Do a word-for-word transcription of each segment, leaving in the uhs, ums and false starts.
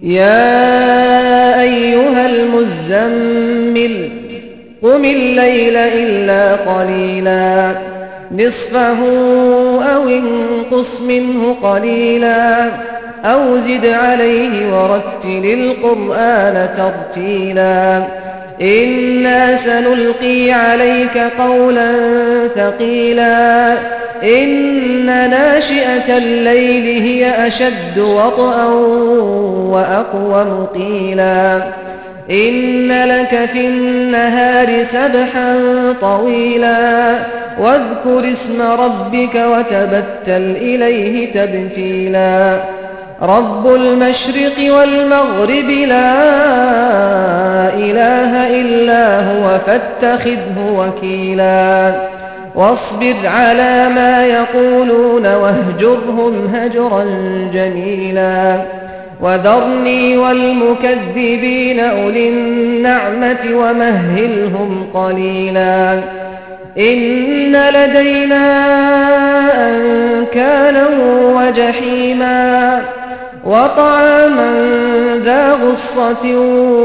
يا أيها المزمل قم الليل إلا قليلا نصفه أو انقص منه قليلا أو زد عليه ورتل القرآن ترتيلا إنا سنلقي عليك قولا ثقيلا إن ناشئة الليل هي أشد وطئا وأقوم قيلا إن لك في النهار سبحا طويلا واذكر اسم ربك وتبتل إليه تبتيلا رب المشرق والمغرب لا إله إلا هو فاتخذه وكيلا واصبر على ما يقولون واهجرهم هجرا جميلا وذرني والمكذبين أولي النعمة ومهلهم قليلا إن لدينا أنكالا وجحيما وطعاما ذا غصة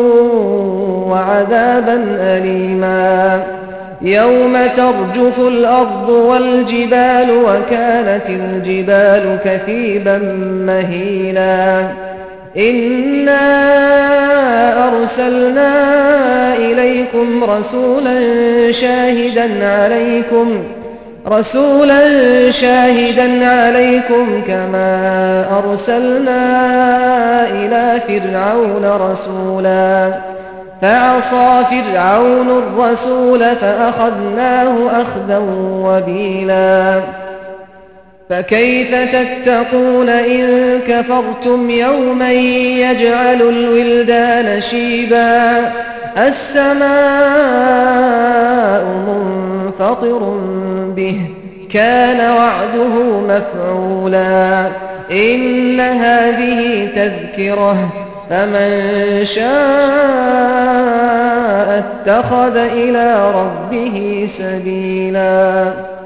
وعذابا أليما يوم ترجف الأرض والجبال وكانت الجبال كثيبا مهيلا إنا أرسلنا إليكم رسولا شاهدا عليكم رسولا شاهدا عليكم كما أرسلنا إلى فرعون رسولا فعصى فرعون الرسول فأخذناه أخذا وبيلا فكيف تتقون إن كفرتم يوما يجعل الولدان شيبا السماء منفطر به كان وعده مفعولا إن هذه تذكرة فمن شاء اتخذ إلى ربه سبيلا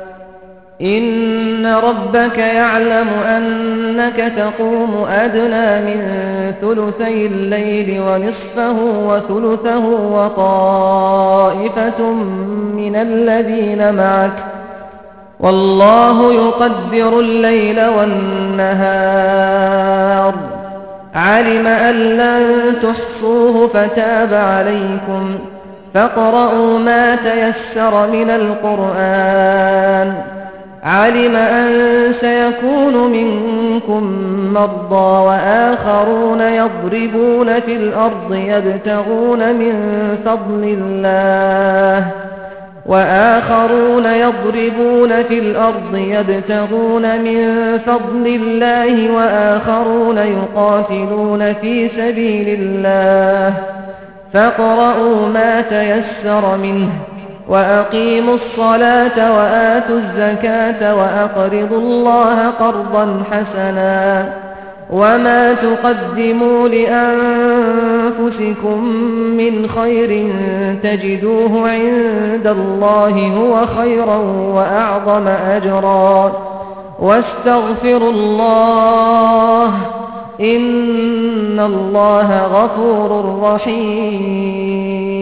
إن ربك يعلم أنك تقوم أدنى من ثلثي الليل ونصفه وثلثه وطائفة من الذين معك والله يقدر الليل والنهار علم أن لن تحصوه فتاب عليكم فاقرؤوا ما تيسر من القرآن علم أن سيكون منكم مرضى وآخرون يضربون في الأرض يبتغون من فضل الله وآخرون يضربون في الأرض يبتغون من فضل الله وآخرون يقاتلون في سبيل الله فاقرؤوا ما تيسر منه وأقيموا الصلاة وآتوا الزكاة وأقرضوا الله قرضا حسنا وما تقدموا لأنفسكم من خير تجدوه عند الله هو خيرا وأعظم أجرا واستغفروا الله إن الله غفور رحيم